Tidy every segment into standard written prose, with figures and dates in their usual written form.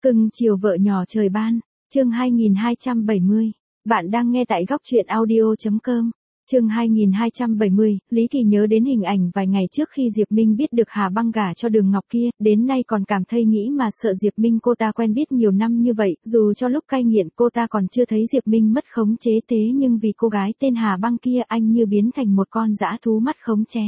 Cưng chiều vợ nhỏ trời ban, chương 2270. Bạn đang nghe tại góc truyện audio.com. Chương 2270, Lý Kỳ nhớ đến hình ảnh vài ngày trước khi Diệp Minh biết được Hà Băng gả cho Đường Ngọc kia, đến nay còn cảm thấy nghĩ mà sợ Diệp Minh cô ta quen biết nhiều năm như vậy, dù cho lúc cai nghiện cô ta còn chưa thấy Diệp Minh mất khống chế thế nhưng vì cô gái tên Hà Băng kia anh như biến thành một con dã thú mất khống chế.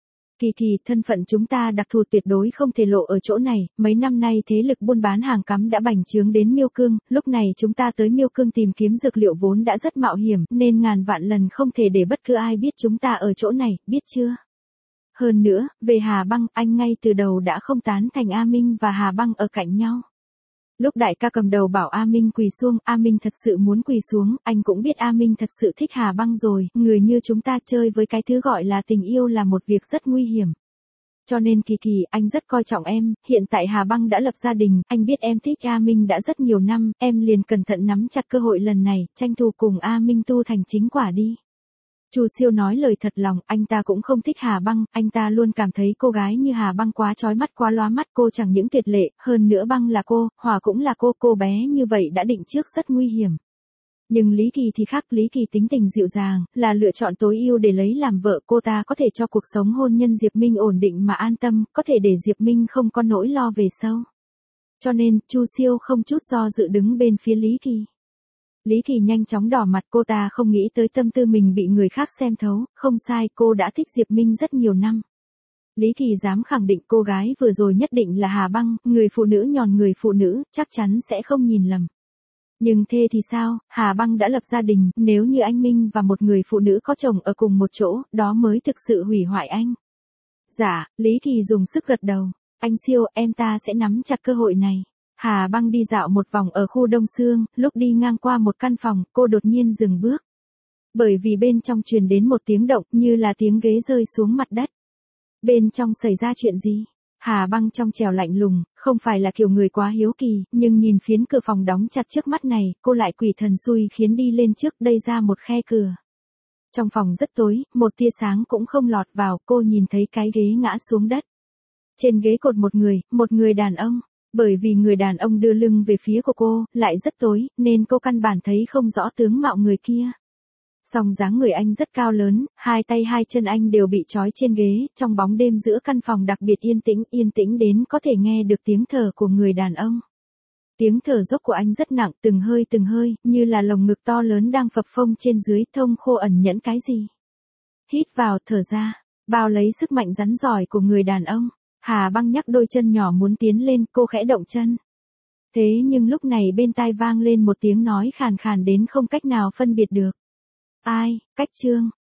Kỳ Kỳ, thân phận chúng ta đặc thù tuyệt đối không thể lộ ở chỗ này, mấy năm nay thế lực buôn bán hàng cấm đã bành trướng đến Miêu Cương, lúc này chúng ta tới Miêu Cương tìm kiếm dược liệu vốn đã rất mạo hiểm, nên ngàn vạn lần không thể để bất cứ ai biết chúng ta ở chỗ này, biết chưa? Hơn nữa, về Hà Băng, anh ngay từ đầu đã không tán thành A Minh và Hà Băng ở cạnh nhau. Lúc đại ca cầm đầu bảo A Minh quỳ xuống, A Minh thật sự muốn quỳ xuống, anh cũng biết A Minh thật sự thích Hà Băng rồi, người như chúng ta chơi với cái thứ gọi là tình yêu là một việc rất nguy hiểm. Cho nên Kỳ Kỳ, anh rất coi trọng em, hiện tại Hà Băng đã lập gia đình, anh biết em thích A Minh đã rất nhiều năm, em liền cẩn thận nắm chặt cơ hội lần này, tranh thủ cùng A Minh tu thành chính quả đi. Chu Siêu nói lời thật lòng, anh ta cũng không thích Hà Băng, anh ta luôn cảm thấy cô gái như Hà Băng quá chói mắt quá lóa mắt, cô chẳng những tuyệt lệ, hơn nữa Băng là Hòa cũng là cô bé như vậy đã định trước rất nguy hiểm. Nhưng Lý Kỳ thì khác, Lý Kỳ tính tình dịu dàng, là lựa chọn tối ưu để lấy làm vợ, cô ta có thể cho cuộc sống hôn nhân Diệp Minh ổn định mà an tâm, có thể để Diệp Minh không có nỗi lo về sau. Cho nên, Chu Siêu không chút do dự đứng bên phía Lý Kỳ. Lý Kỳ nhanh chóng đỏ mặt, cô ta không nghĩ tới tâm tư mình bị người khác xem thấu, không sai, cô đã thích Diệp Minh rất nhiều năm. Lý Kỳ dám khẳng định cô gái vừa rồi nhất định là Hà Băng, người phụ nữ nhòn người phụ nữ, chắc chắn sẽ không nhìn lầm. Nhưng thế thì sao, Hà Băng đã lập gia đình, nếu như anh Minh và một người phụ nữ có chồng ở cùng một chỗ, đó mới thực sự hủy hoại anh. Dạ, Lý Kỳ dùng sức gật đầu, anh Siêu, em ta sẽ nắm chặt cơ hội này. Hà Băng đi dạo một vòng ở khu Đông Sương, lúc đi ngang qua một căn phòng, cô đột nhiên dừng bước. Bởi vì bên trong truyền đến một tiếng động như là tiếng ghế rơi xuống mặt đất. Bên trong xảy ra chuyện gì? Hà Băng trong trẻo lạnh lùng, không phải là kiểu người quá hiếu kỳ, nhưng nhìn phiến cửa phòng đóng chặt trước mắt này, cô lại quỷ thần xui khiến đi lên trước đây ra một khe cửa. Trong phòng rất tối, một tia sáng cũng không lọt vào, cô nhìn thấy cái ghế ngã xuống đất. Trên ghế cột một người đàn ông. Bởi vì người đàn ông đưa lưng về phía của cô, lại rất tối, nên cô căn bản thấy không rõ tướng mạo người kia. Song dáng người anh rất cao lớn, hai tay hai chân anh đều bị trói trên ghế, trong bóng đêm giữa căn phòng đặc biệt yên tĩnh đến có thể nghe được tiếng thở của người đàn ông. Tiếng thở dốc của anh rất nặng, từng hơi, như là lồng ngực to lớn đang phập phồng trên dưới, thông khô ẩn nhẫn cái gì. Hít vào, thở ra, bao lấy sức mạnh rắn rỏi của người đàn ông. Hà Băng nhắc đôi chân nhỏ muốn tiến lên, cô khẽ động chân. Thế nhưng lúc này bên tai vang lên một tiếng nói khàn khàn đến không cách nào phân biệt được. Ai, Cách Trương,